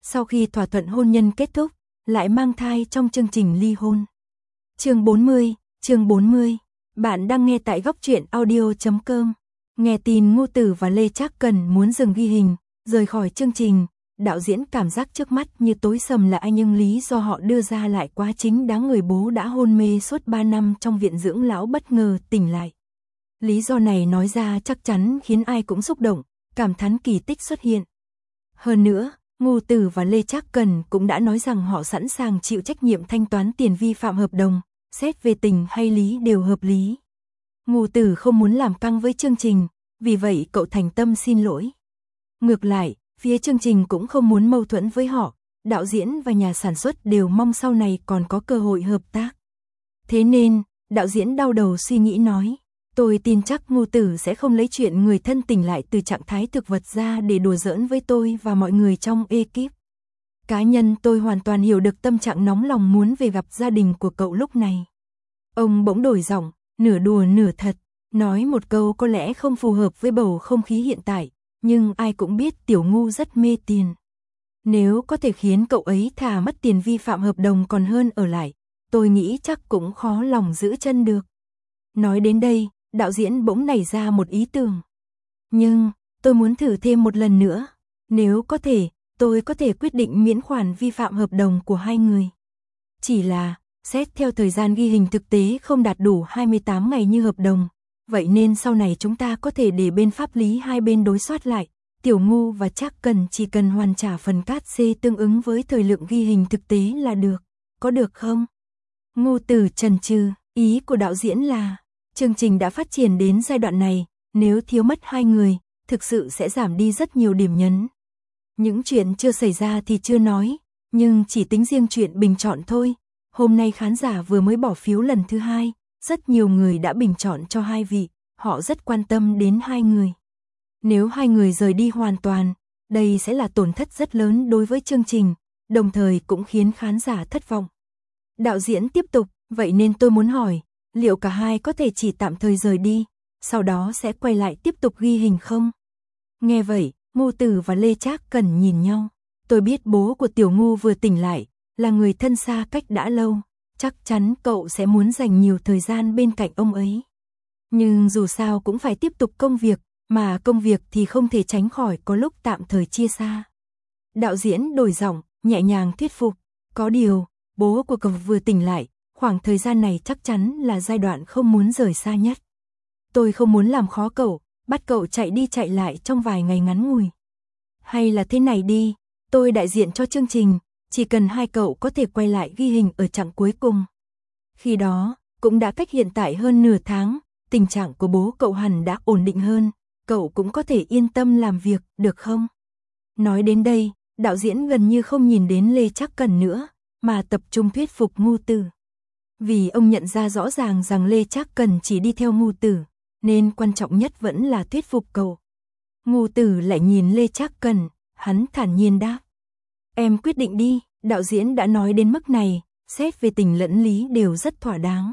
sau khi thỏa thuận hôn nhân kết thúc, lại mang thai trong chương trình ly hôn. Chương 40, bạn đang nghe tại góc truyện audio.com. Nghe tin Ngô Tử và Lê Trác Cần muốn dừng ghi hình, rời khỏi chương trình, đạo diễn cảm giác trước mắt như tối sầm lại, nhưng lý do họ đưa ra lại quá chính đáng. Người bố đã hôn mê suốt 3 năm trong viện dưỡng lão bất ngờ tỉnh lại. Lý do này nói ra chắc chắn khiến ai cũng xúc động, cảm thán kỳ tích xuất hiện. Hơn nữa, Ngô Tử và Lê Trác Cần cũng đã nói rằng họ sẵn sàng chịu trách nhiệm thanh toán tiền vi phạm hợp đồng, xét về tình hay lý đều hợp lý. Ngô Tử không muốn làm căng với chương trình, vì vậy cậu thành tâm xin lỗi. Ngược lại, phía chương trình cũng không muốn mâu thuẫn với họ, đạo diễn và nhà sản xuất đều mong sau này còn có cơ hội hợp tác. Thế nên, đạo diễn đau đầu suy nghĩ nói, tôi tin chắc Ngô Tử sẽ không lấy chuyện người thân tỉnh lại từ trạng thái thực vật ra để đùa giỡn với tôi và mọi người trong ekip. Cá nhân tôi hoàn toàn hiểu được tâm trạng nóng lòng muốn về gặp gia đình của cậu lúc này. Ông bỗng đổi giọng, nửa đùa nửa thật, nói một câu có lẽ không phù hợp với bầu không khí hiện tại, nhưng ai cũng biết Tiểu Ngu rất mê tiền. Nếu có thể khiến cậu ấy thà mất tiền vi phạm hợp đồng còn hơn ở lại, tôi nghĩ chắc cũng khó lòng giữ chân được. Nói đến đây, đạo diễn bỗng nảy ra một ý tưởng. Nhưng, tôi muốn thử thêm một lần nữa. Nếu có thể, tôi có thể quyết định miễn khoản vi phạm hợp đồng của hai người. Chỉ là, xét theo thời gian ghi hình thực tế không đạt đủ 28 ngày như hợp đồng. Vậy nên sau này chúng ta có thể để bên pháp lý hai bên đối soát lại. Tiểu Ngu và Trác Cần chỉ cần hoàn trả phần cát xê tương ứng với thời lượng ghi hình thực tế là được. Có được không? Ngô Tử chần chừ, ý của đạo diễn là, chương trình đã phát triển đến giai đoạn này, nếu thiếu mất hai người, thực sự sẽ giảm đi rất nhiều điểm nhấn. Những chuyện chưa xảy ra thì chưa nói, nhưng chỉ tính riêng chuyện bình chọn thôi. Hôm nay khán giả vừa mới bỏ phiếu lần thứ 2, rất nhiều người đã bình chọn cho hai vị, họ rất quan tâm đến hai người. Nếu hai người rời đi hoàn toàn, đây sẽ là tổn thất rất lớn đối với chương trình, đồng thời cũng khiến khán giả thất vọng. Đạo diễn tiếp tục, vậy nên tôi muốn hỏi, liệu cả hai có thể chỉ tạm thời rời đi, sau đó sẽ quay lại tiếp tục ghi hình không? Nghe vậy, Ngô Tử và Lê Trác Cần nhìn nhau. Tôi biết bố của Tiểu Ngu vừa tỉnh lại, là người thân xa cách đã lâu, chắc chắn cậu sẽ muốn dành nhiều thời gian bên cạnh ông ấy. Nhưng dù sao cũng phải tiếp tục công việc, mà công việc thì không thể tránh khỏi có lúc tạm thời chia xa. Đạo diễn đổi giọng, nhẹ nhàng thuyết phục, có điều, bố của cậu vừa tỉnh lại, khoảng thời gian này chắc chắn là giai đoạn không muốn rời xa nhất. Tôi không muốn làm khó cậu, bắt cậu chạy đi chạy lại trong vài ngày ngắn ngủi. Hay là thế này đi, tôi đại diện cho chương trình, chỉ cần hai cậu có thể quay lại ghi hình ở chặng cuối cùng. Khi đó, cũng đã cách hiện tại hơn nửa tháng, tình trạng của bố cậu hẳn đã ổn định hơn, cậu cũng có thể yên tâm làm việc, được không? Nói đến đây, đạo diễn gần như không nhìn đến Lê Trác Cần nữa, mà tập trung thuyết phục Ngô Tử. Vì ông nhận ra rõ ràng rằng Lê Trác Cần chỉ đi theo Ngô Tử, nên quan trọng nhất vẫn là thuyết phục cậu. Ngô Tử lại nhìn Lê Trác Cần, hắn thản nhiên đáp. Em quyết định đi, đạo diễn đã nói đến mức này, xét về tình lẫn lý đều rất thỏa đáng.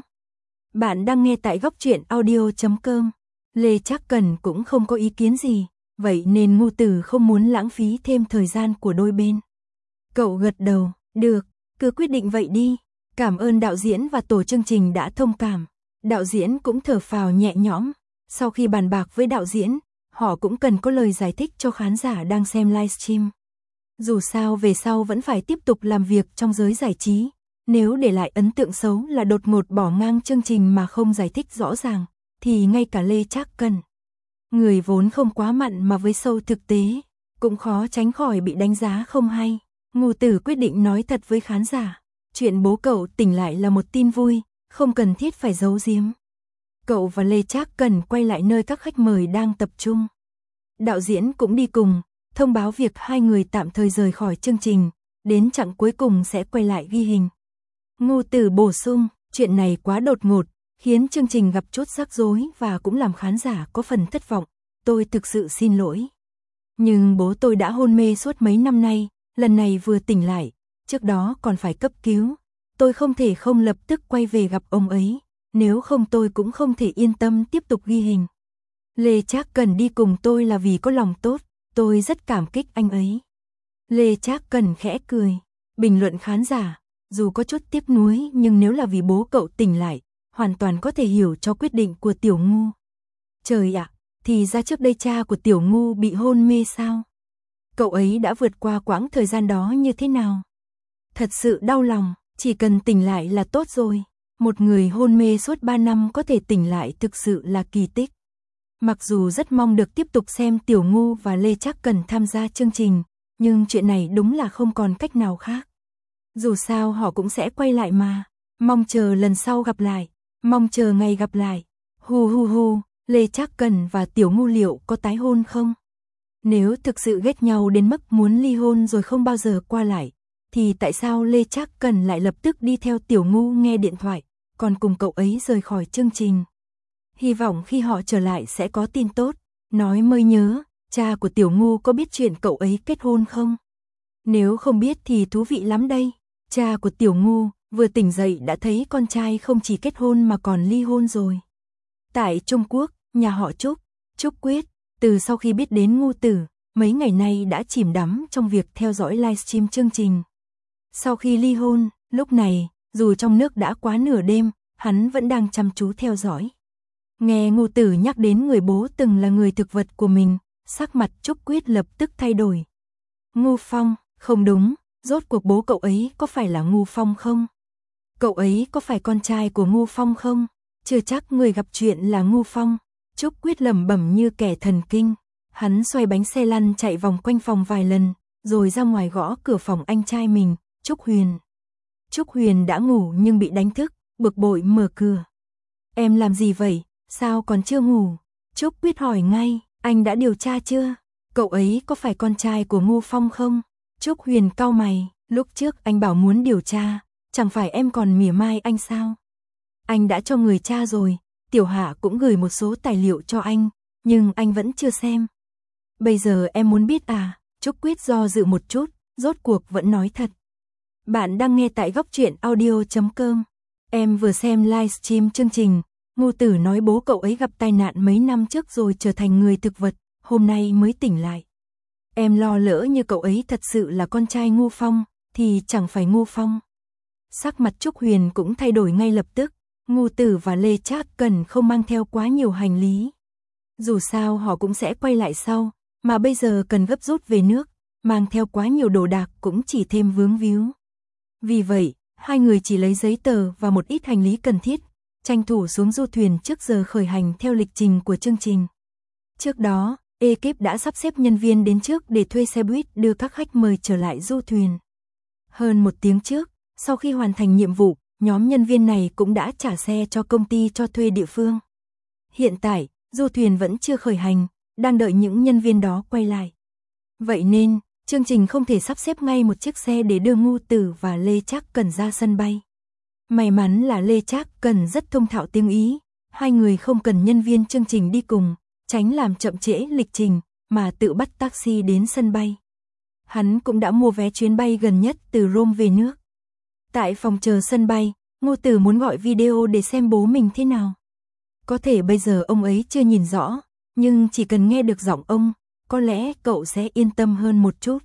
Bạn đang nghe tại góc truyện audio.com. Lê Trác Cần cũng không có ý kiến gì, vậy nên Ngô Tử không muốn lãng phí thêm thời gian của đôi bên. Cậu gật đầu, được, cứ quyết định vậy đi. Cảm ơn đạo diễn và tổ chương trình đã thông cảm. Đạo diễn cũng thở phào nhẹ nhõm. Sau khi bàn bạc với đạo diễn, họ cũng cần có lời giải thích cho khán giả đang xem livestream. Dù sao về sau vẫn phải tiếp tục làm việc trong giới giải trí. Nếu để lại ấn tượng xấu là đột ngột bỏ ngang chương trình mà không giải thích rõ ràng, thì ngay cả Lê Trác Cần, người vốn không quá mặn mà với show thực tế, cũng khó tránh khỏi bị đánh giá không hay. Ngô Tử quyết định nói thật với khán giả. Chuyện bố cậu tỉnh lại là một tin vui, không cần thiết phải giấu giếm. Cậu và Lê Trác Cần quay lại nơi các khách mời đang tập trung. Đạo diễn cũng đi cùng, thông báo việc hai người tạm thời rời khỏi chương trình, đến chặng cuối cùng sẽ quay lại ghi hình. Ngô Tử bổ sung, chuyện này quá đột ngột, khiến chương trình gặp chút rắc rối và cũng làm khán giả có phần thất vọng. Tôi thực sự xin lỗi. Nhưng bố tôi đã hôn mê suốt mấy năm nay, lần này vừa tỉnh lại, trước đó còn phải cấp cứu. Tôi không thể không lập tức quay về gặp ông ấy, nếu không tôi cũng không thể yên tâm tiếp tục ghi hình. Lê Trác Cần đi cùng tôi là vì có lòng tốt, tôi rất cảm kích anh ấy. Lê Trác Cần khẽ cười. Bình luận khán giả, dù có chút tiếc nuối nhưng nếu là vì bố cậu tỉnh lại, hoàn toàn có thể hiểu cho quyết định của Tiểu Ngu. Trời ạ, thì ra trước đây cha của Tiểu Ngu bị hôn mê sao? Cậu ấy đã vượt qua quãng thời gian đó như thế nào? Thật sự đau lòng, chỉ cần tỉnh lại là tốt rồi. Một người hôn mê suốt 3 năm có thể tỉnh lại thực sự là kỳ tích. Mặc dù rất mong được tiếp tục xem Tiểu Ngu và Lê Trác Cần tham gia chương trình, nhưng chuyện này đúng là không còn cách nào khác. Dù sao họ cũng sẽ quay lại mà. Mong chờ lần sau gặp lại. Mong chờ ngày gặp lại. Hu hu hu, Lê Trác Cần và Tiểu Ngu liệu có tái hôn không? Nếu thực sự ghét nhau đến mức muốn ly hôn rồi không bao giờ qua lại, thì tại sao Lê Trác Cần lại lập tức đi theo Tiểu Ngu nghe điện thoại, còn cùng cậu ấy rời khỏi chương trình? Hy vọng khi họ trở lại sẽ có tin tốt. Nói mới nhớ, cha của Tiểu Ngu có biết chuyện cậu ấy kết hôn không? Nếu không biết thì thú vị lắm đây. Cha của Tiểu Ngu vừa tỉnh dậy đã thấy con trai không chỉ kết hôn mà còn ly hôn rồi. Tại Trung Quốc, nhà họ Trúc Quyết, từ sau khi biết đến Ngu Tử, mấy ngày nay đã chìm đắm trong việc theo dõi livestream chương trình. Sau khi ly hôn, lúc này, dù trong nước đã quá nửa đêm, hắn vẫn đang chăm chú theo dõi. Nghe Ngu Tử nhắc đến người bố từng là người thực vật của mình, sắc mặt Trúc Quyết lập tức thay đổi. Ngu Phong, không đúng, rốt cuộc bố cậu ấy có phải là Ngu Phong không? Cậu ấy có phải con trai của Ngu Phong không? Chưa chắc người gặp chuyện là Ngu Phong. Trúc Quyết lẩm bẩm như kẻ thần kinh. Hắn xoay bánh xe lăn chạy vòng quanh phòng vài lần, rồi ra ngoài gõ cửa phòng anh trai mình, Trúc Huyền. Trúc Huyền đã ngủ nhưng bị đánh thức, bực bội mở cửa. Em làm gì vậy? Sao còn chưa ngủ? Trúc Quyết hỏi ngay, anh đã điều tra chưa? Cậu ấy có phải con trai của Ngu Phong không? Trúc Huyền cau mày, lúc trước anh bảo muốn điều tra, chẳng phải em còn mỉa mai anh sao? Anh đã cho người tra rồi, Tiểu Hạ cũng gửi một số tài liệu cho anh, nhưng anh vẫn chưa xem. Bây giờ em muốn biết à? Trúc Quyết do dự một chút, rốt cuộc vẫn nói thật. Bạn đang nghe tại Góc Truyện Audio.com. Em vừa xem livestream chương trình, Ngu Tử nói bố cậu ấy gặp tai nạn mấy năm trước rồi trở thành người thực vật, hôm nay mới tỉnh lại. Em lo lỡ như cậu ấy thật sự là con trai Ngu Phong, thì chẳng phải Ngu Phong. Sắc mặt Trúc Huyền cũng thay đổi ngay lập tức, Ngu Tử và Lê Trác Cần không mang theo quá nhiều hành lý. Dù sao họ cũng sẽ quay lại sau, mà bây giờ cần gấp rút về nước, mang theo quá nhiều đồ đạc cũng chỉ thêm vướng víu. Vì vậy, hai người chỉ lấy giấy tờ và một ít hành lý cần thiết, tranh thủ xuống du thuyền trước giờ khởi hành theo lịch trình của chương trình. Trước đó, ekip đã sắp xếp nhân viên đến trước để thuê xe buýt đưa các khách mời trở lại du thuyền. Hơn 1 tiếng trước, sau khi hoàn thành nhiệm vụ, nhóm nhân viên này cũng đã trả xe cho công ty cho thuê địa phương. Hiện tại, du thuyền vẫn chưa khởi hành, đang đợi những nhân viên đó quay lại. Vậy nên, chương trình không thể sắp xếp ngay một chiếc xe để đưa Ngu Tử và Lê Trác Cần ra sân bay. May mắn là Lê Trác Cần rất thông thạo tiếng Ý, hai người không cần nhân viên chương trình đi cùng, tránh làm chậm trễ lịch trình, mà tự bắt taxi đến sân bay. Hắn cũng đã mua vé chuyến bay gần nhất từ Rome về nước. Tại phòng chờ sân bay, Ngu Tử muốn gọi video để xem bố mình thế nào. Có thể bây giờ ông ấy chưa nhìn rõ, nhưng chỉ cần nghe được giọng ông, có lẽ cậu sẽ yên tâm hơn một chút.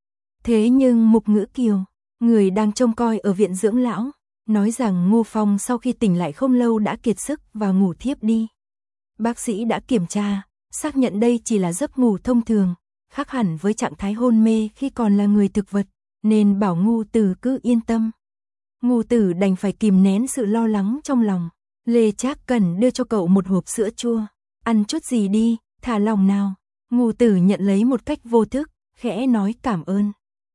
Thế nhưng Mục Ngữ Kiều, người đang trông coi ở viện dưỡng lão, nói rằng Ngu Phong sau khi tỉnh lại không lâu đã kiệt sức và ngủ thiếp đi. Bác sĩ đã kiểm tra, xác nhận đây chỉ là giấc ngủ thông thường, khác hẳn với trạng thái hôn mê khi còn là người thực vật, nên bảo Ngu Tử cứ yên tâm. Ngu Tử đành phải kìm nén sự lo lắng trong lòng. Lê Trác Cần đưa cho cậu một hộp sữa chua. Ăn chút gì đi, thả lòng nào. Ngu Tử nhận lấy một cách vô thức, khẽ nói cảm ơn.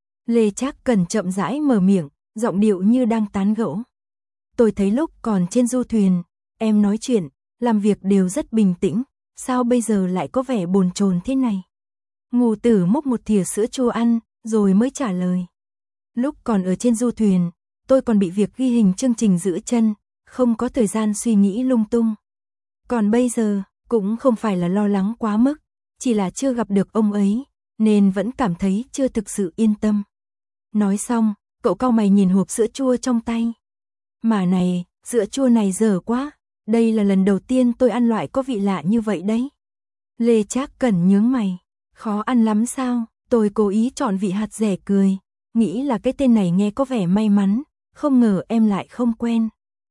Lê Trác Cần chậm rãi mở miệng, giọng điệu như đang tán gẫu. Tôi thấy lúc còn trên du thuyền, em nói chuyện, làm việc đều rất bình tĩnh, sao bây giờ lại có vẻ bồn chồn thế này? Ngu Tử múc một thìa sữa chua ăn, rồi mới trả lời. Lúc còn ở trên du thuyền, tôi còn bị việc ghi hình chương trình giữ chân, không có thời gian suy nghĩ lung tung. Còn bây giờ, cũng không phải là lo lắng quá mức, chỉ là chưa gặp được ông ấy, nên vẫn cảm thấy chưa thực sự yên tâm. Nói xong, cậu cau mày nhìn hộp sữa chua trong tay. Mà này, sữa chua này dở quá, đây là lần đầu tiên tôi ăn loại có vị lạ như vậy đấy. Lê Trác Cần nhướng mày, khó ăn lắm sao? Tôi cố ý chọn vị hạt rẻ cười, nghĩ là cái tên này nghe có vẻ may mắn, không ngờ em lại không quen.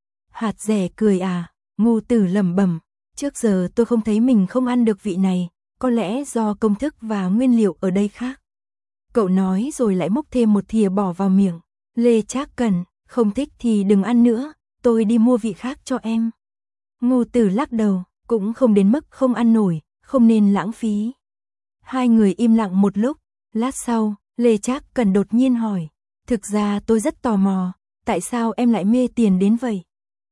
Hạt rẻ cười à, Ngô Tử lẩm bẩm, trước giờ tôi không thấy mình không ăn được vị này, có lẽ do công thức và nguyên liệu ở đây khác. Cậu nói rồi lại múc thêm một thìa bỏ vào miệng. Lê Trác Cần, không thích thì đừng ăn nữa, tôi đi mua vị khác cho em. Ngô Tử lắc đầu, cũng không đến mức không ăn nổi, không nên lãng phí. Hai người im lặng một lúc, lát sau, Lê Trác Cần đột nhiên hỏi, thực ra tôi rất tò mò, tại sao em lại mê tiền đến vậy?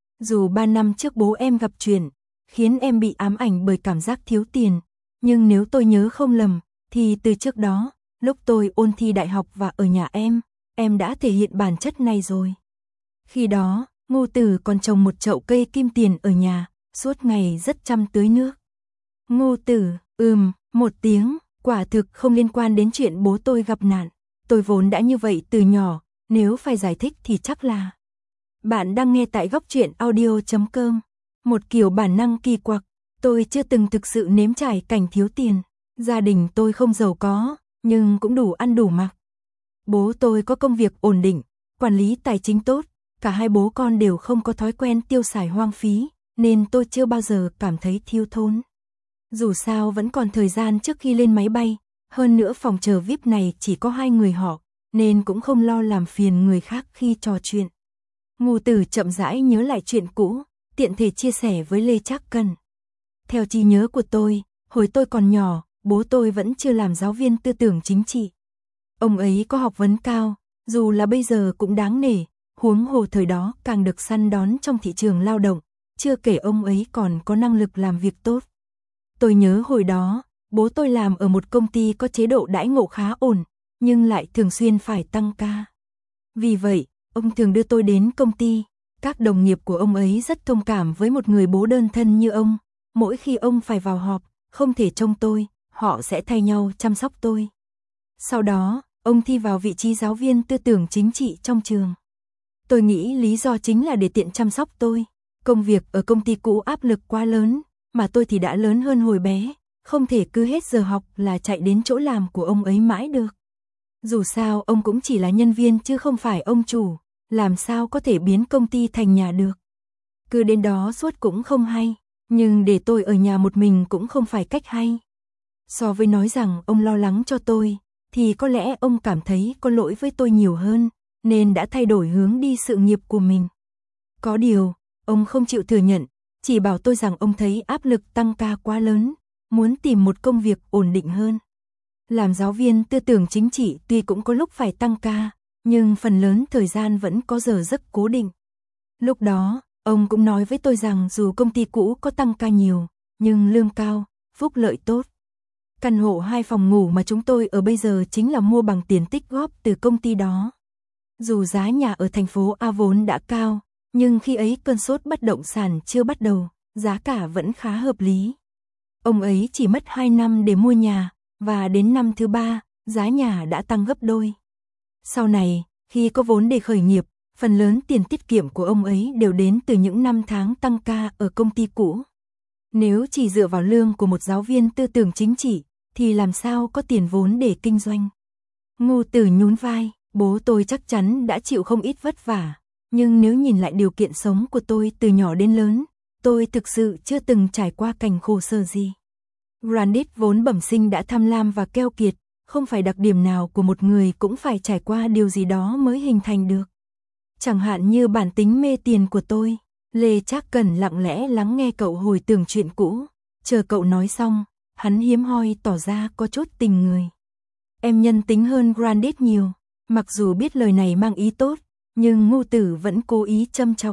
Dù 3 năm trước bố em gặp chuyện, khiến em bị ám ảnh bởi cảm giác thiếu tiền, nhưng nếu tôi nhớ không lầm, thì từ trước đó, lúc tôi ôn thi đại học và ở nhà em đã thể hiện bản chất này rồi. Khi đó, Ngô Tử còn trồng một chậu cây kim tiền ở nhà, suốt ngày rất chăm tưới nước. Ngô Tử, một tiếng, quả thực không liên quan đến chuyện bố tôi gặp nạn. Tôi vốn đã như vậy từ nhỏ, nếu phải giải thích thì chắc là. Bạn đang nghe tại góc truyện audio.com. Một kiểu bản năng kỳ quặc, tôi chưa từng thực sự nếm trải cảnh thiếu tiền. Gia đình tôi không giàu có, nhưng cũng đủ ăn đủ mặc. Bố tôi có công việc ổn định, quản lý tài chính tốt, cả hai bố con đều không có thói quen tiêu xài hoang phí, nên tôi chưa bao giờ cảm thấy thiếu thốn. Dù sao vẫn còn thời gian trước khi lên máy bay, hơn nữa phòng chờ VIP này chỉ có 2 người họ, nên cũng không lo làm phiền người khác khi trò chuyện. Ngô Tử chậm rãi nhớ lại chuyện cũ, tiện thể chia sẻ với Lê Trác Cần. Theo trí nhớ của tôi, hồi tôi còn nhỏ, bố tôi vẫn chưa làm giáo viên tư tưởng chính trị. Ông ấy có học vấn cao, dù là bây giờ cũng đáng nể, huống hồ thời đó càng được săn đón trong thị trường lao động, chưa kể ông ấy còn có năng lực làm việc tốt. Tôi nhớ hồi đó, bố tôi làm ở một công ty có chế độ đãi ngộ khá ổn, nhưng lại thường xuyên phải tăng ca. Vì vậy, ông thường đưa tôi đến công ty, các đồng nghiệp của ông ấy rất thông cảm với một người bố đơn thân như ông, mỗi khi ông phải vào họp, không thể trông tôi, họ sẽ thay nhau chăm sóc tôi. Sau đó, ông thi vào vị trí giáo viên tư tưởng chính trị trong trường. Tôi nghĩ lý do chính là để tiện chăm sóc tôi. Công việc ở công ty cũ áp lực quá lớn, mà tôi thì đã lớn hơn hồi bé, không thể cứ hết giờ học là chạy đến chỗ làm của ông ấy mãi được. Dù sao ông cũng chỉ là nhân viên chứ không phải ông chủ, làm sao có thể biến công ty thành nhà được. Cứ đến đó suốt cũng không hay, nhưng để tôi ở nhà một mình cũng không phải cách hay. So với nói rằng ông lo lắng cho tôi, thì có lẽ ông cảm thấy có lỗi với tôi nhiều hơn, nên đã thay đổi hướng đi sự nghiệp của mình. Có điều, ông không chịu thừa nhận, chỉ bảo tôi rằng ông thấy áp lực tăng ca quá lớn, muốn tìm một công việc ổn định hơn. Làm giáo viên tư tưởng chính trị tuy cũng có lúc phải tăng ca, nhưng phần lớn thời gian vẫn có giờ giấc cố định. Lúc đó, ông cũng nói với tôi rằng dù công ty cũ có tăng ca nhiều, nhưng lương cao, phúc lợi tốt. Căn hộ 2 phòng ngủ mà chúng tôi ở bây giờ chính là mua bằng tiền tích góp từ công ty đó. Dù giá nhà ở thành phố A vốn đã cao, nhưng khi ấy cơn sốt bất động sản chưa bắt đầu, giá cả vẫn khá hợp lý. Ông ấy chỉ mất 2 năm để mua nhà, và đến năm thứ 3, giá nhà đã tăng gấp đôi. Sau này, khi có vốn để khởi nghiệp, phần lớn tiền tiết kiệm của ông ấy đều đến từ những năm tháng tăng ca ở công ty cũ. Nếu chỉ dựa vào lương của một giáo viên tư tưởng chính trị, thì làm sao có tiền vốn để kinh doanh. Ngô Tử nhún vai, bố tôi chắc chắn đã chịu không ít vất vả, nhưng nếu nhìn lại điều kiện sống của tôi từ nhỏ đến lớn, tôi thực sự chưa từng trải qua cảnh khổ sở gì. Grandit vốn bẩm sinh đã tham lam và keo kiệt, không phải đặc điểm nào của một người cũng phải trải qua điều gì đó mới hình thành được. Chẳng hạn như bản tính mê tiền của tôi. Lê Trác Cần lặng lẽ lắng nghe cậu hồi tưởng chuyện cũ, chờ cậu nói xong, hắn hiếm hoi tỏ ra có chút tình người. Em nhân tính hơn Grandit nhiều, mặc dù biết lời này mang ý tốt, nhưng Ngô Tử vẫn cố ý châm chọc.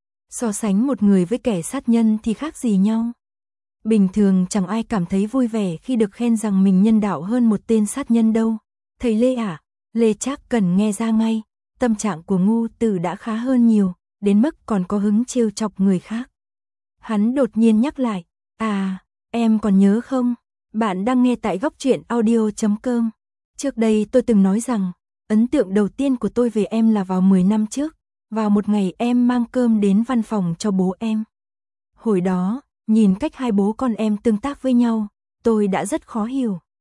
So sánh một người với kẻ sát nhân thì khác gì nhau. Bình thường chẳng ai cảm thấy vui vẻ khi được khen rằng mình nhân đạo hơn một tên sát nhân đâu. Thầy Lê à? Lê Trác Cần nghe ra ngay, tâm trạng của Ngô Tử đã khá hơn nhiều, đến mức còn có hứng trêu chọc người khác. Hắn đột nhiên nhắc lại, em còn nhớ không? Bạn đang nghe tại góc truyện audio.com. Trước đây tôi từng nói rằng, ấn tượng đầu tiên của tôi về em là vào 10 năm trước, vào một ngày em mang cơm đến văn phòng cho bố em. Hồi đó, nhìn cách hai bố con em tương tác với nhau, tôi đã rất khó hiểu.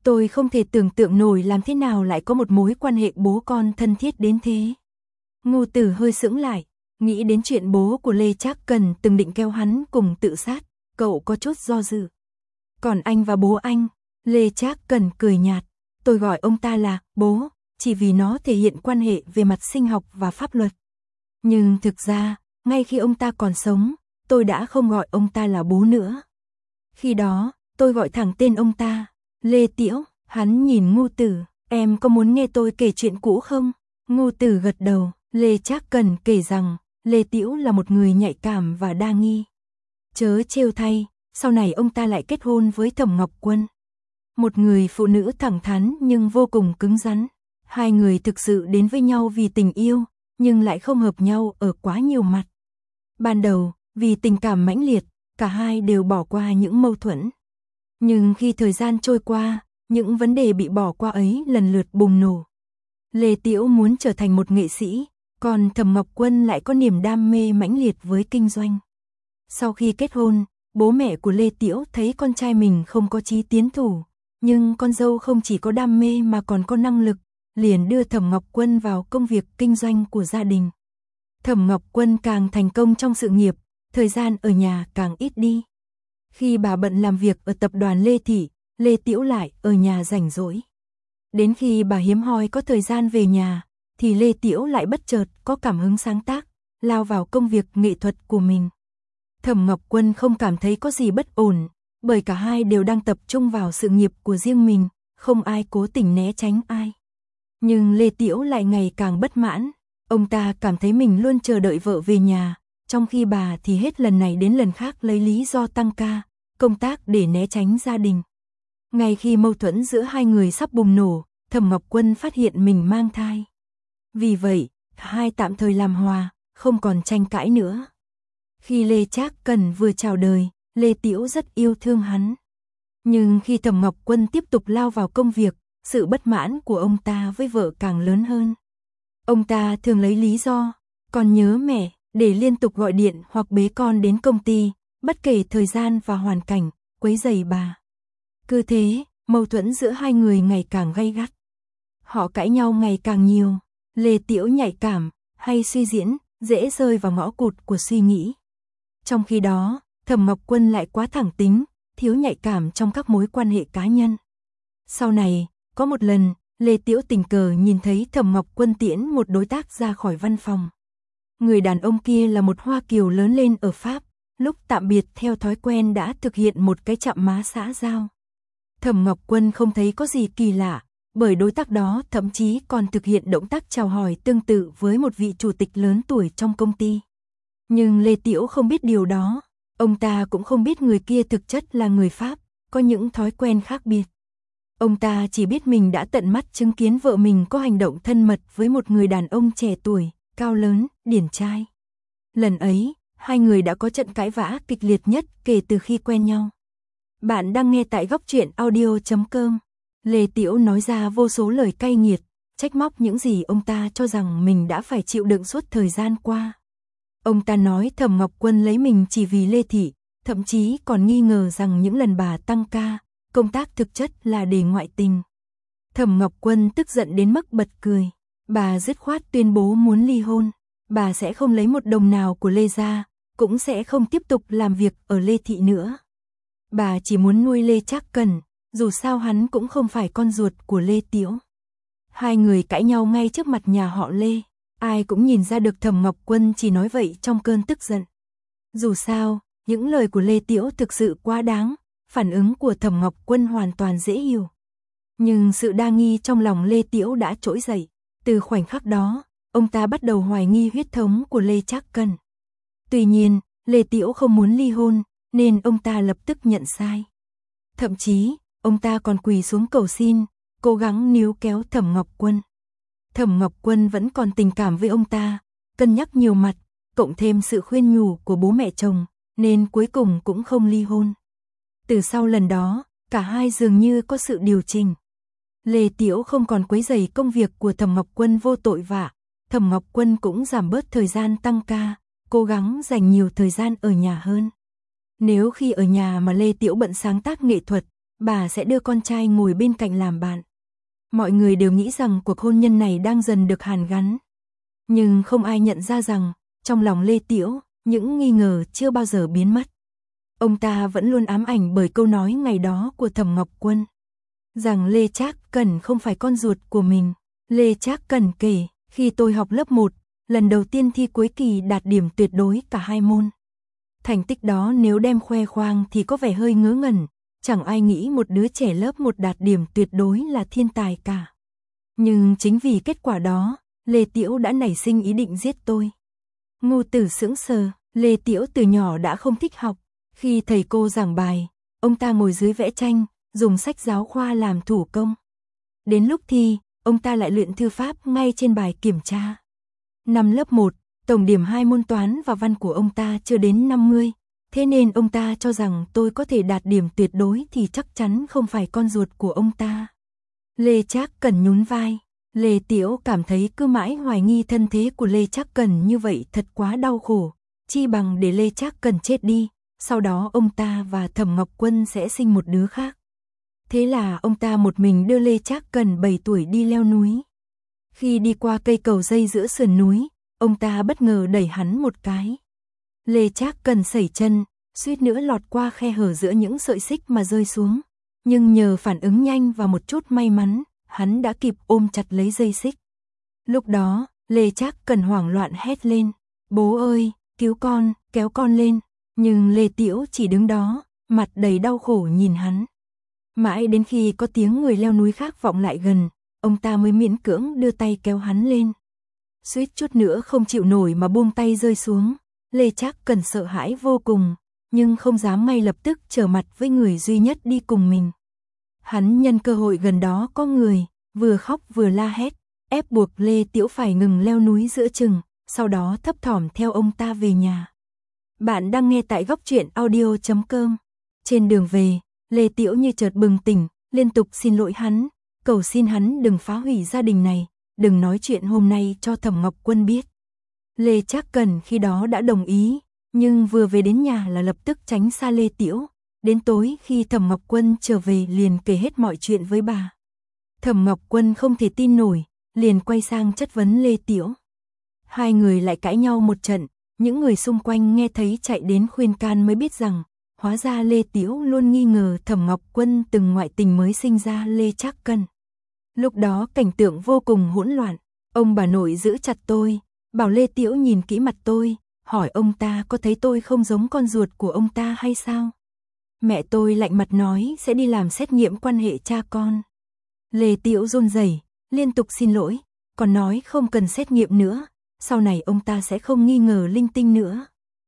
Tôi không thể tưởng tượng nổi làm thế nào lại có một mối quan hệ bố con thân thiết đến thế. Ngô Tử hơi sững lại, nghĩ đến chuyện bố của Lê Trác Cần từng định kéo hắn cùng tự sát, cậu có chút do dự. Còn anh và bố anh, Lê Trác Cần cười nhạt, tôi gọi ông ta là bố, chỉ vì nó thể hiện quan hệ về mặt sinh học và pháp luật. Nhưng thực ra, ngay khi ông ta còn sống, tôi đã không gọi ông ta là bố nữa. Khi đó, tôi gọi thẳng tên ông ta, Lê Tiễu. Hắn nhìn Ngô Tử, em có muốn nghe tôi kể chuyện cũ không? Ngô Tử gật đầu, Lê Trác Cần kể rằng, Lê Tiễu là một người nhạy cảm và đa nghi. Chớ trêu thay, sau này ông ta lại kết hôn với Thẩm Ngọc Quân. Một người phụ nữ thẳng thắn nhưng vô cùng cứng rắn. Hai người thực sự đến với nhau vì tình yêu, nhưng lại không hợp nhau ở quá nhiều mặt. Ban đầu, vì tình cảm mãnh liệt, cả hai đều bỏ qua những mâu thuẫn. Nhưng khi thời gian trôi qua, những vấn đề bị bỏ qua ấy lần lượt bùng nổ. Lê Tiễu muốn trở thành một nghệ sĩ, còn Thẩm Ngọc Quân lại có niềm đam mê mãnh liệt với kinh doanh. Sau khi kết hôn, bố mẹ của Lê Tiễu thấy con trai mình không có chí tiến thủ, nhưng con dâu không chỉ có đam mê mà còn có năng lực, liền đưa Thẩm Ngọc Quân vào công việc kinh doanh của gia đình. Thẩm Ngọc Quân càng thành công trong sự nghiệp, thời gian ở nhà càng ít đi. Khi bà bận làm việc ở tập đoàn Lê Thị, Lê Tiễu lại ở nhà rảnh rỗi. Đến khi bà hiếm hoi có thời gian về nhà, thì Lê Tiễu lại bất chợt có cảm hứng sáng tác, lao vào công việc nghệ thuật của mình. Thẩm Ngọc Quân không cảm thấy có gì bất ổn, bởi cả hai đều đang tập trung vào sự nghiệp của riêng mình, không ai cố tình né tránh ai. Nhưng Lê Tiễu lại ngày càng bất mãn, ông ta cảm thấy mình luôn chờ đợi vợ về nhà, trong khi bà thì hết lần này đến lần khác lấy lý do tăng ca, công tác để né tránh gia đình. Ngay khi mâu thuẫn giữa hai người sắp bùng nổ, Thẩm Ngọc Quân phát hiện mình mang thai. Vì vậy, hai tạm thời làm hòa, không còn tranh cãi nữa. Khi Lê Trác Cần vừa chào đời, Lê Tiễu rất yêu thương hắn. Nhưng khi Thẩm Ngọc Quân tiếp tục lao vào công việc, sự bất mãn của ông ta với vợ càng lớn hơn. Ông ta thường lấy lý do, con nhớ mẹ, để liên tục gọi điện hoặc bế con đến công ty, bất kể thời gian và hoàn cảnh, quấy rầy bà. Cứ thế, mâu thuẫn giữa hai người ngày càng gay gắt. Họ cãi nhau ngày càng nhiều. Lê Tiễu nhạy cảm, hay suy diễn, dễ rơi vào ngõ cụt của suy nghĩ. Trong khi đó, Thẩm Ngọc Quân lại quá thẳng tính, thiếu nhạy cảm trong các mối quan hệ cá nhân. Sau này, có một lần, Lê Tiễu tình cờ nhìn thấy Thẩm Ngọc Quân tiễn một đối tác ra khỏi văn phòng. Người đàn ông kia là một Hoa Kiều lớn lên ở Pháp, lúc tạm biệt theo thói quen đã thực hiện một cái chạm má xã giao. Thẩm Ngọc Quân không thấy có gì kỳ lạ, bởi đối tác đó thậm chí còn thực hiện động tác chào hỏi tương tự với một vị chủ tịch lớn tuổi trong công ty. Nhưng Lê Tiễu không biết điều đó, ông ta cũng không biết người kia thực chất là người Pháp, có những thói quen khác biệt. Ông ta chỉ biết mình đã tận mắt chứng kiến vợ mình có hành động thân mật với một người đàn ông trẻ tuổi, cao lớn, điển trai. Lần ấy, hai người đã có trận cãi vã kịch liệt nhất kể từ khi quen nhau. Bạn đang nghe tại Góc Truyện Audio.com. Lê Tiễu nói ra vô số lời cay nghiệt, trách móc những gì ông ta cho rằng mình đã phải chịu đựng suốt thời gian qua. Ông ta nói Thẩm Ngọc Quân lấy mình chỉ vì Lê Thị, thậm chí còn nghi ngờ rằng những lần bà tăng ca, công tác thực chất là để ngoại tình. Thẩm Ngọc Quân tức giận đến mức bật cười. Bà dứt khoát tuyên bố muốn ly hôn. Bà sẽ không lấy một đồng nào của Lê gia, cũng sẽ không tiếp tục làm việc ở Lê Thị nữa. Bà chỉ muốn nuôi Lê Trác Cần, dù sao hắn cũng không phải con ruột của Lê Tiễu. Hai người cãi nhau ngay trước mặt nhà họ Lê. Ai cũng nhìn ra được Thẩm Ngọc Quân chỉ nói vậy trong cơn tức giận. Dù sao, những lời của Lê Tiễu thực sự quá đáng, phản ứng của Thẩm Ngọc Quân hoàn toàn dễ hiểu. Nhưng sự đa nghi trong lòng Lê Tiễu đã trỗi dậy. Từ khoảnh khắc đó, ông ta bắt đầu hoài nghi huyết thống của Lê Trác Cần. Tuy nhiên, Lê Tiễu không muốn ly hôn, nên ông ta lập tức nhận sai. Thậm chí, ông ta còn quỳ xuống cầu xin, cố gắng níu kéo Thẩm Ngọc Quân. Thẩm Ngọc Quân vẫn còn tình cảm với ông ta, cân nhắc nhiều mặt, cộng thêm sự khuyên nhủ của bố mẹ chồng, nên cuối cùng cũng không ly hôn. Từ sau lần đó, cả hai dường như có sự điều chỉnh. Lê Tiễu không còn quấy rầy công việc của Thẩm Ngọc Quân vô tội vạ, Thẩm Ngọc Quân cũng giảm bớt thời gian tăng ca, cố gắng dành nhiều thời gian ở nhà hơn. Nếu khi ở nhà mà Lê Tiễu bận sáng tác nghệ thuật, bà sẽ đưa con trai ngồi bên cạnh làm bạn. Mọi người đều nghĩ rằng cuộc hôn nhân này đang dần được hàn gắn. Nhưng không ai nhận ra rằng, trong lòng Lê Tĩu, những nghi ngờ chưa bao giờ biến mất. Ông ta vẫn luôn ám ảnh bởi câu nói ngày đó của Thẩm Ngọc Quân, rằng Lê Trác Cẩn không phải con ruột của mình. Lê Trác Cẩn kể, khi tôi học lớp 1, lần đầu tiên thi cuối kỳ đạt điểm tuyệt đối cả hai môn. Thành tích đó nếu đem khoe khoang thì có vẻ hơi ngớ ngẩn, chẳng ai nghĩ một đứa trẻ lớp 1 đạt điểm tuyệt đối là thiên tài cả. Nhưng chính vì kết quả đó, Lê Tĩu đã nảy sinh ý định giết tôi. Ngô Tử sững sờ, Lê Tĩu từ nhỏ đã không thích học. Khi thầy cô giảng bài, ông ta ngồi dưới vẽ tranh, dùng sách giáo khoa làm thủ công. Đến lúc thi, ông ta lại luyện thư pháp ngay trên bài kiểm tra. Năm lớp 1, tổng điểm 2 môn toán và văn của ông ta chưa đến 50, thế nên ông ta cho rằng tôi có thể đạt điểm tuyệt đối thì chắc chắn không phải con ruột của ông ta. Lê Trác Cẩn nhún vai, Lê Tĩu cảm thấy cứ mãi hoài nghi thân thế của Lê Trác Cẩn như vậy thật quá đau khổ, chi bằng để Lê Trác Cẩn chết đi, sau đó ông ta và Thẩm Ngọc Quân sẽ sinh một đứa khác. Thế là ông ta một mình đưa Lê Trác Cẩn 7 tuổi đi leo núi. Khi đi qua cây cầu dây giữa sườn núi, ông ta bất ngờ đẩy hắn một cái. Lê Trác Cẩn sẩy chân, suýt nữa lọt qua khe hở giữa những sợi xích mà rơi xuống. Nhưng nhờ phản ứng nhanh và một chút may mắn, hắn đã kịp ôm chặt lấy dây xích. Lúc đó, Lê Trác Cẩn hoảng loạn hét lên, bố ơi, cứu con, kéo con lên. Nhưng Lê Tĩu chỉ đứng đó, mặt đầy đau khổ nhìn hắn. Mãi đến khi có tiếng người leo núi khác vọng lại gần, ông ta mới miễn cưỡng đưa tay kéo hắn lên. Suýt chút nữa không chịu nổi mà buông tay rơi xuống. Lê Trác Cẩn sợ hãi vô cùng, nhưng không dám ngay lập tức trở mặt với người duy nhất đi cùng mình. Hắn nhân cơ hội gần đó có người, vừa khóc vừa la hét, ép buộc Lê Tĩu phải ngừng leo núi giữa chừng, sau đó thấp thỏm theo ông ta về nhà. Bạn đang nghe tại Góc Truyện Audio.com. Trên đường về, Lê Tĩu như chợt bừng tỉnh, liên tục xin lỗi hắn, cầu xin hắn đừng phá hủy gia đình này, đừng nói chuyện hôm nay cho Thẩm Ngọc Quân biết. Lê Trác Cẩn khi đó đã đồng ý, nhưng vừa về đến nhà là lập tức tránh xa Lê Tĩu. Đến tối khi Thẩm Ngọc Quân trở về liền kể hết mọi chuyện với bà. Thẩm Ngọc Quân không thể tin nổi, liền quay sang chất vấn Lê Tĩu. Hai người lại cãi nhau một trận, những người xung quanh nghe thấy chạy đến khuyên can mới biết rằng, hóa ra Lê Tĩu luôn nghi ngờ Thẩm Ngọc Quân từng ngoại tình mới sinh ra Lê Trác Cẩn. Lúc đó cảnh tượng vô cùng hỗn loạn, ông bà nội giữ chặt tôi, bảo Lê Tĩu nhìn kỹ mặt tôi, hỏi ông ta có thấy tôi không giống con ruột của ông ta hay sao. Mẹ tôi lạnh mặt nói sẽ đi làm xét nghiệm quan hệ cha con. Lê Tĩu run rẩy, liên tục xin lỗi, còn nói không cần xét nghiệm nữa, sau này ông ta sẽ không nghi ngờ linh tinh nữa.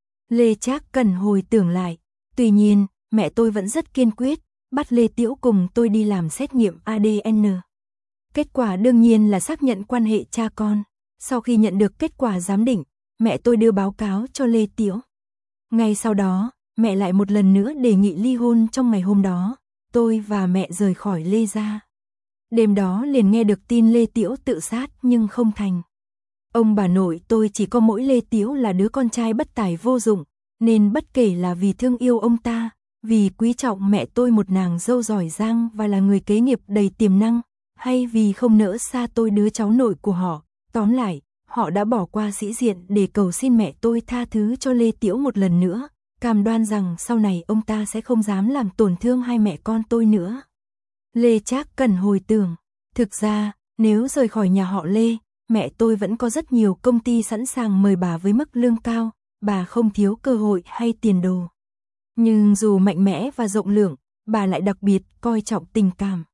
Lê Trác Cẩn hồi tưởng lại, tuy nhiên, mẹ tôi vẫn rất kiên quyết, bắt Lê Tĩu cùng tôi đi làm xét nghiệm ADN. Kết quả đương nhiên là xác nhận quan hệ cha con. Sau khi nhận được kết quả giám định, mẹ tôi đưa báo cáo cho Lê Tĩu. Ngay sau đó, mẹ lại một lần nữa đề nghị ly hôn. Trong ngày hôm đó, tôi và mẹ rời khỏi Lê gia. Đêm đó liền nghe được tin Lê Tĩu tự sát nhưng không thành. Ông bà nội tôi chỉ có mỗi Lê Tĩu là đứa con trai bất tài vô dụng, nên bất kể là vì thương yêu ông ta, vì quý trọng mẹ tôi một nàng dâu giỏi giang và là người kế nghiệp đầy tiềm năng, hay vì không nỡ xa tôi đứa cháu nội của họ, tóm lại, họ đã bỏ qua sĩ diện để cầu xin mẹ tôi tha thứ cho Lê Tĩu một lần nữa, cam đoan rằng sau này ông ta sẽ không dám làm tổn thương hai mẹ con tôi nữa. Lê Trác Cẩn hồi tưởng, thực ra, nếu rời khỏi nhà họ Lê, mẹ tôi vẫn có rất nhiều công ty sẵn sàng mời bà với mức lương cao, bà không thiếu cơ hội hay tiền đồ. Nhưng dù mạnh mẽ và rộng lượng, bà lại đặc biệt coi trọng tình cảm.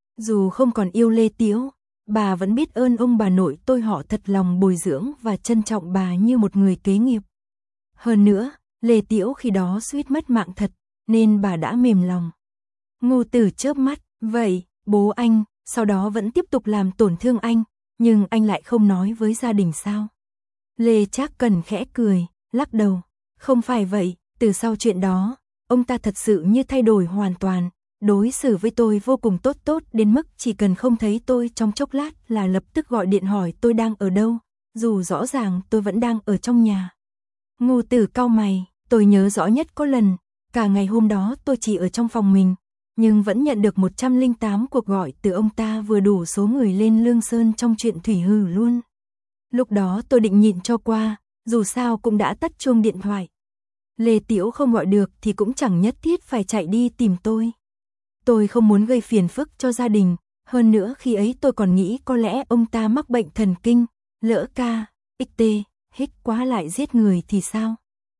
Dù không còn yêu Lê Tĩu, bà vẫn biết ơn ông bà nội tôi họ thật lòng bồi dưỡng và trân trọng bà như một người kế nghiệp. Hơn nữa, Lê Tĩu khi đó suýt mất mạng thật, nên bà đã mềm lòng. Ngô Tử chớp mắt, vậy, bố anh, sau đó vẫn tiếp tục làm tổn thương anh, nhưng anh lại không nói với gia đình sao? Lê Trác Cẩn khẽ cười, lắc đầu, không phải vậy, từ sau chuyện đó, ông ta thật sự như thay đổi hoàn toàn, đối xử với tôi vô cùng tốt đến mức chỉ cần không thấy tôi trong chốc lát là lập tức gọi điện hỏi tôi đang ở đâu, dù rõ ràng tôi vẫn đang ở trong nhà. Ngô Tử cau mày, tôi nhớ rõ nhất có lần, cả ngày hôm đó tôi chỉ ở trong phòng mình, nhưng vẫn nhận được 108 cuộc gọi từ ông ta, vừa đủ số người lên Lương Sơn trong chuyện thủy hử luôn. Lúc đó tôi định nhịn cho qua, dù sao cũng đã tắt chuông điện thoại. Lê Tiễu không gọi được thì cũng chẳng nhất thiết phải chạy đi tìm tôi. Tôi không muốn gây phiền phức cho gia đình, hơn nữa khi ấy tôi còn nghĩ có lẽ ông ta mắc bệnh thần kinh, lỡ KXT, hích quá lại giết người thì sao.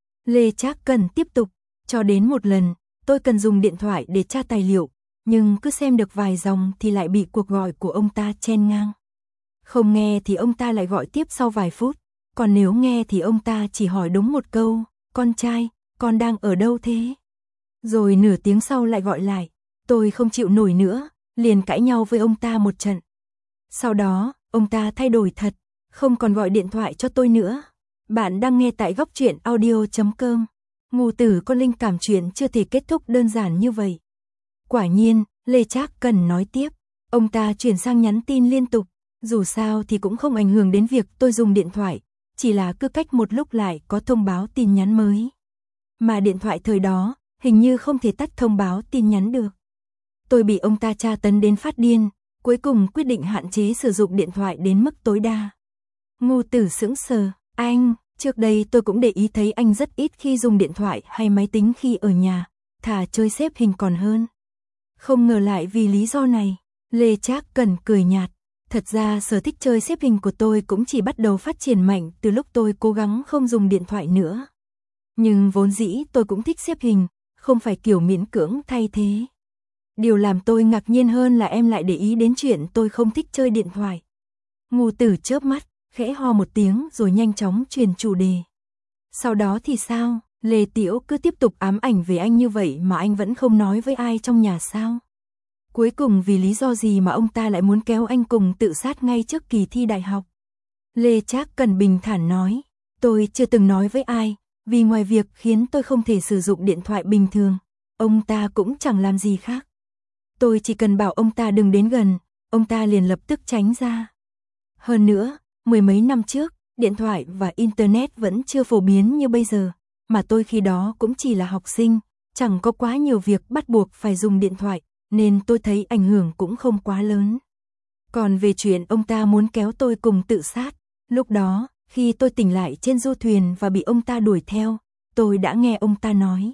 Lê Trác Cần tiếp tục, cho đến một lần, tôi cần dùng điện thoại để tra tài liệu, nhưng cứ xem được vài dòng thì lại bị cuộc gọi của ông ta chen ngang. Không nghe thì ông ta lại gọi tiếp sau vài phút, còn nếu nghe thì ông ta chỉ hỏi đúng một câu, con trai, con đang ở đâu thế? Rồi nửa tiếng sau lại gọi lại, tôi không chịu nổi nữa, liền cãi nhau với ông ta một trận. Sau đó, ông ta thay đổi thật, không còn gọi điện thoại cho tôi nữa. Bạn đang nghe tại Góc Truyện Audio.com. Ngụ tử có linh cảm chuyện chưa thể kết thúc đơn giản như vậy. Quả nhiên, Lê Trác Cần nói tiếp, ông ta chuyển sang nhắn tin liên tục, dù sao thì cũng không ảnh hưởng đến việc tôi dùng điện thoại, chỉ là cứ cách một lúc lại có thông báo tin nhắn mới. Mà điện thoại thời đó, hình như không thể tắt thông báo tin nhắn được. Tôi bị ông ta tra tấn đến phát điên, cuối cùng quyết định hạn chế sử dụng điện thoại đến mức tối đa. Ngô Tử sững sờ, anh, trước đây tôi cũng để ý thấy anh rất ít khi dùng điện thoại hay máy tính khi ở nhà, thà chơi xếp hình còn hơn. Không ngờ lại vì lý do này, Lê Trác Cần cười nhạt. Thật ra sở thích chơi xếp hình của tôi cũng chỉ bắt đầu phát triển mạnh từ lúc tôi cố gắng không dùng điện thoại nữa. Nhưng vốn dĩ tôi cũng thích xếp hình, không phải kiểu miễn cưỡng thay thế. Điều làm tôi ngạc nhiên hơn là em lại để ý đến chuyện tôi không thích chơi điện thoại. Ngô Tử chớp mắt, khẽ ho một tiếng rồi nhanh chóng chuyển chủ đề. Sau đó thì sao? Lê Tiễu cứ tiếp tục ám ảnh về anh như vậy mà anh vẫn không nói với ai trong nhà sao? Cuối cùng vì lý do gì mà ông ta lại muốn kéo anh cùng tự sát ngay trước kỳ thi đại học? Lê Trác Cần bình thản nói, tôi chưa từng nói với ai, vì ngoài việc khiến tôi không thể sử dụng điện thoại bình thường, ông ta cũng chẳng làm gì khác. Tôi chỉ cần bảo ông ta đừng đến gần, ông ta liền lập tức tránh ra. Hơn nữa, mười mấy năm trước, điện thoại và Internet vẫn chưa phổ biến như bây giờ, mà tôi khi đó cũng chỉ là học sinh, chẳng có quá nhiều việc bắt buộc phải dùng điện thoại, nên tôi thấy ảnh hưởng cũng không quá lớn. Còn về chuyện ông ta muốn kéo tôi cùng tự sát, lúc đó, khi tôi tỉnh lại trên du thuyền và bị ông ta đuổi theo, tôi đã nghe ông ta nói.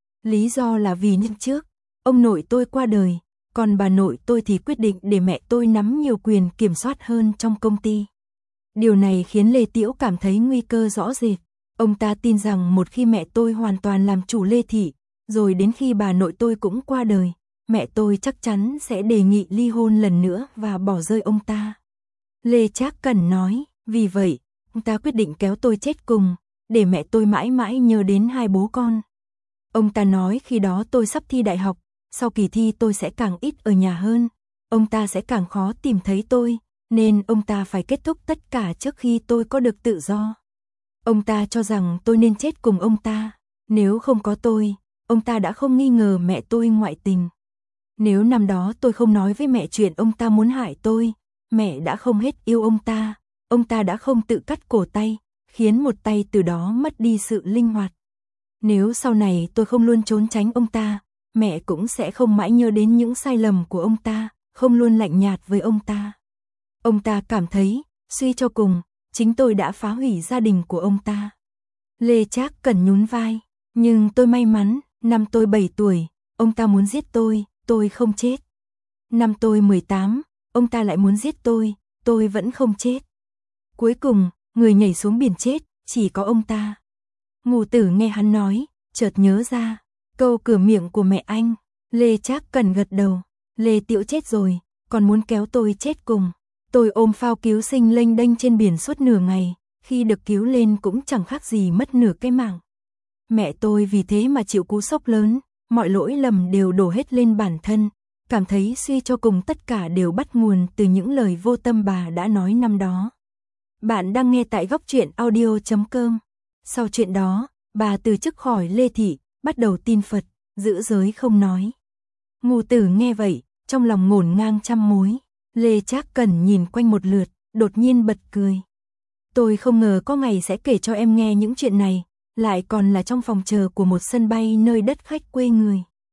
Lý do là vì năm trước, ông nội tôi qua đời, còn bà nội tôi thì quyết định để mẹ tôi nắm nhiều quyền kiểm soát hơn trong công ty. Điều này khiến Lê Tiễu cảm thấy nguy cơ rõ rệt. Ông ta tin rằng một khi mẹ tôi hoàn toàn làm chủ Lê Thị, rồi đến khi bà nội tôi cũng qua đời, mẹ tôi chắc chắn sẽ đề nghị ly hôn lần nữa và bỏ rơi ông ta. Lê Trác Cần nói, vì vậy, ông ta quyết định kéo tôi chết cùng, để mẹ tôi mãi mãi nhớ đến hai bố con. Ông ta nói khi đó tôi sắp thi đại học, sau kỳ thi tôi sẽ càng ít ở nhà hơn, ông ta sẽ càng khó tìm thấy tôi, nên ông ta phải kết thúc tất cả trước khi tôi có được tự do. Ông ta cho rằng tôi nên chết cùng ông ta, nếu không có tôi, ông ta đã không nghi ngờ mẹ tôi ngoại tình. Nếu năm đó tôi không nói với mẹ chuyện ông ta muốn hại tôi, mẹ đã không hết yêu ông ta đã không tự cắt cổ tay, khiến một tay từ đó mất đi sự linh hoạt. Nếu sau này tôi không luôn trốn tránh ông ta, mẹ cũng sẽ không mãi nhớ đến những sai lầm của ông ta, không luôn lạnh nhạt với ông ta. Ông ta cảm thấy, suy cho cùng, chính tôi đã phá hủy gia đình của ông ta. Lê Trác Cần nhún vai, nhưng tôi may mắn, năm tôi 7 tuổi, ông ta muốn giết tôi không chết. Năm tôi 18, ông ta lại muốn giết tôi vẫn không chết. Cuối cùng, người nhảy xuống biển chết, chỉ có ông ta. Ngụ Tử nghe hắn nói, chợt nhớ ra, câu cửa miệng của mẹ anh. Lê Trác Cần gật đầu, Lê Tiễu chết rồi, còn muốn kéo tôi chết cùng. Tôi ôm phao cứu sinh lênh đênh trên biển suốt nửa ngày, khi được cứu lên cũng chẳng khác gì mất nửa cái mạng. Mẹ tôi vì thế mà chịu cú sốc lớn, mọi lỗi lầm đều đổ hết lên bản thân, cảm thấy suy cho cùng tất cả đều bắt nguồn từ những lời vô tâm bà đã nói năm đó. Bạn đang nghe tại Góc Truyện Audio.com. Sau chuyện đó, bà từ chức khỏi Lê Thị, bắt đầu tin Phật, giữ giới không nói. Ngụ Tử nghe vậy, trong lòng ngổn ngang trăm mối. Lê Trác Cần nhìn quanh một lượt, đột nhiên bật cười. Tôi không ngờ có ngày sẽ kể cho em nghe những chuyện này, lại còn là trong phòng chờ của một sân bay nơi đất khách quê người.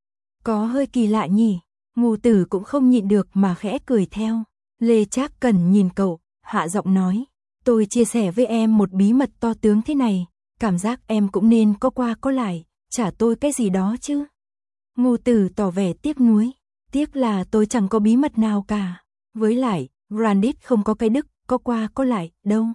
Có hơi kỳ lạ nhỉ, Ngô Tử cũng không nhịn được mà khẽ cười theo. Lê Trác Cần nhìn cậu, hạ giọng nói, tôi chia sẻ với em một bí mật to tướng thế này, cảm giác em cũng nên có qua có lại, trả tôi cái gì đó chứ. Ngô Tử tỏ vẻ tiếc nuối, tiếc là tôi chẳng có bí mật nào cả, với lại, Grandit không có cái đức, có qua có lại, đâu.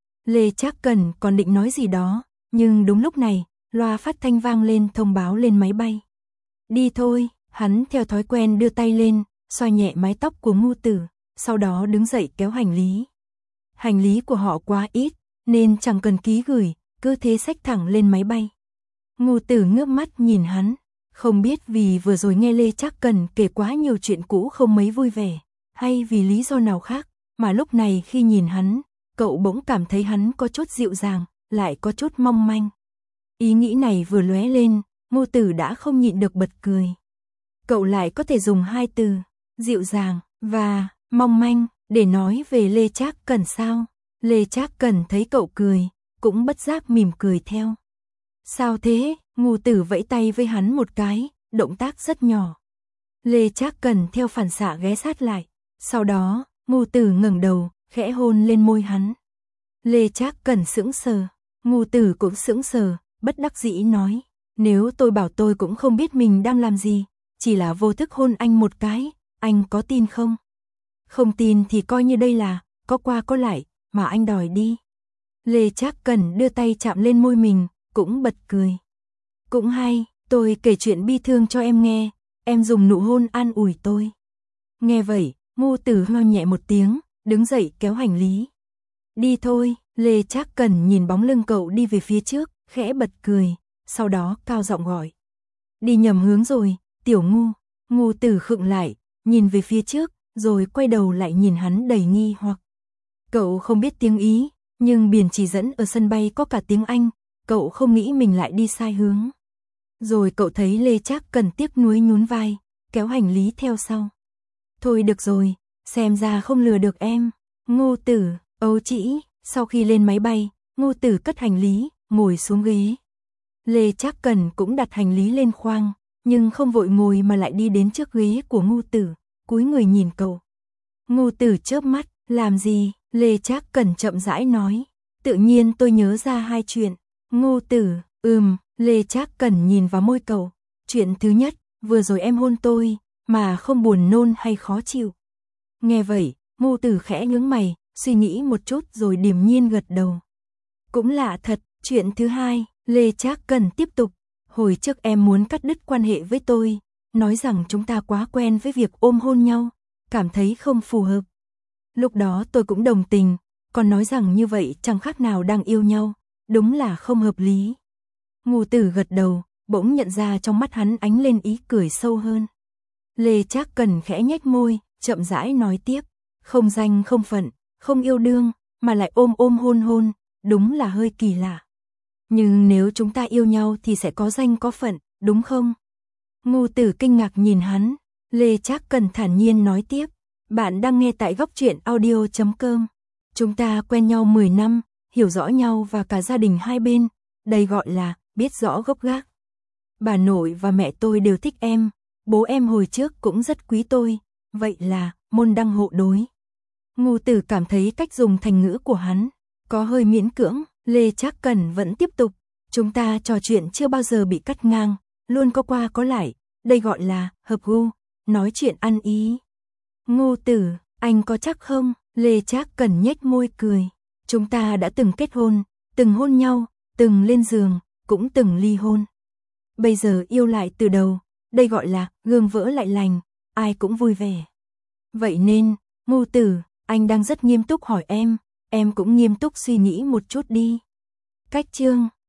Lê Trác Cần còn định nói gì đó, nhưng đúng lúc này, loa phát thanh vang lên thông báo lên máy bay. Đi thôi, hắn theo thói quen đưa tay lên, xoa nhẹ mái tóc của Ngô Tử, sau đó đứng dậy kéo hành lý. Hành lý của họ quá ít, nên chẳng cần ký gửi, cứ thế xách thẳng lên máy bay. Ngô Tử ngước mắt nhìn hắn, không biết vì vừa rồi nghe Lê Trác Cần kể quá nhiều chuyện cũ không mấy vui vẻ, hay vì lý do nào khác, mà lúc này khi nhìn hắn, cậu bỗng cảm thấy hắn có chút dịu dàng, lại có chút mong manh. Ý nghĩ này vừa lóe lên, Ngô Tử đã không nhịn được bật cười. Cậu lại có thể dùng hai từ, dịu dàng và mong manh, để nói về Lê Trác Cần sao? Lê Trác Cần thấy cậu cười, cũng bất giác mỉm cười theo. Sao thế? Ngô Tử vẫy tay với hắn một cái, động tác rất nhỏ. Lê Trác Cần theo phản xạ ghé sát lại, sau đó, Ngô Tử ngẩng đầu, khẽ hôn lên môi hắn. Lê Trác Cần sững sờ, Ngô Tử cũng sững sờ, bất đắc dĩ nói, nếu tôi bảo tôi cũng không biết mình đang làm gì, chỉ là vô thức hôn anh một cái, anh có tin không? Không tin thì coi như đây là, có qua có lại, mà anh đòi đi. Lê Trác Cần đưa tay chạm lên môi mình, cũng bật cười. Cũng hay, tôi kể chuyện bi thương cho em nghe, em dùng nụ hôn an ủi tôi. Nghe vậy, Ngô Tử ho nhẹ một tiếng, đứng dậy kéo hành lý. Đi thôi, Lê Trác Cần nhìn bóng lưng cậu đi về phía trước, khẽ bật cười, sau đó cao giọng gọi. Đi nhầm hướng rồi, tiểu Ngô. Ngô Tử khựng lại, nhìn về phía trước, rồi quay đầu lại nhìn hắn đầy nghi hoặc. Cậu không biết tiếng Ý, nhưng biển chỉ dẫn ở sân bay có cả tiếng Anh, cậu không nghĩ mình lại đi sai hướng. Rồi cậu thấy Lê Trác Cần tiếc nuối nhún vai, kéo hành lý theo sau. Thôi được rồi, xem ra không lừa được em. Ngô Tử, ấu trĩ, sau khi lên máy bay, Ngô Tử cất hành lý, ngồi xuống ghế. Lê Trác Cần cũng đặt hành lý lên khoang, nhưng không vội ngồi mà lại đi đến trước ghế của Ngô Tử, cúi người nhìn cậu. Ngô Tử chớp mắt, làm gì? Lê Trác Cần chậm rãi nói, tự nhiên tôi nhớ ra hai chuyện. Ngô Tử, Lê Trác Cần nhìn vào môi cậu. Chuyện thứ nhất, vừa rồi em hôn tôi, mà không buồn nôn hay khó chịu. Nghe vậy, Ngô Tử khẽ nhướng mày, suy nghĩ một chút rồi điềm nhiên gật đầu. Cũng lạ thật, chuyện thứ hai, Lê Trác Cần tiếp tục. Hồi trước em muốn cắt đứt quan hệ với tôi, nói rằng chúng ta quá quen với việc ôm hôn nhau, cảm thấy không phù hợp. Lúc đó tôi cũng đồng tình, còn nói rằng như vậy chẳng khác nào đang yêu nhau, đúng là không hợp lý. Ngô Tử gật đầu, bỗng nhận ra trong mắt hắn ánh lên ý cười sâu hơn. Lê Trác Cần khẽ nhếch môi, chậm rãi nói tiếp, không danh không phận, không yêu đương, mà lại ôm ôm hôn hôn, đúng là hơi kỳ lạ. Nhưng nếu chúng ta yêu nhau thì sẽ có danh có phận, đúng không? Ngô Tử kinh ngạc nhìn hắn, Lê Trác Cần thản nhiên nói tiếp, bạn đang nghe tại Góc Truyện Audio.com. Chúng ta quen nhau 10 năm, hiểu rõ nhau và cả gia đình hai bên, đây gọi là biết rõ gốc gác. Bà nội và mẹ tôi đều thích em, bố em hồi trước cũng rất quý tôi, vậy là môn đăng hộ đối. Ngô Tử cảm thấy cách dùng thành ngữ của hắn có hơi miễn cưỡng. Lê Trác Cần vẫn tiếp tục, chúng ta trò chuyện chưa bao giờ bị cắt ngang, luôn có qua có lại, đây gọi là hợp gu, nói chuyện ăn ý. Ngô Tử, anh có chắc không? Lê Trác Cần nhếch môi cười, chúng ta đã từng kết hôn, từng hôn nhau, từng lên giường, cũng từng ly hôn. Bây giờ yêu lại từ đầu, đây gọi là gương vỡ lại lành, ai cũng vui vẻ. Vậy nên, Ngô Tử, anh đang rất nghiêm túc hỏi em cũng nghiêm túc suy nghĩ một chút đi. Cách chương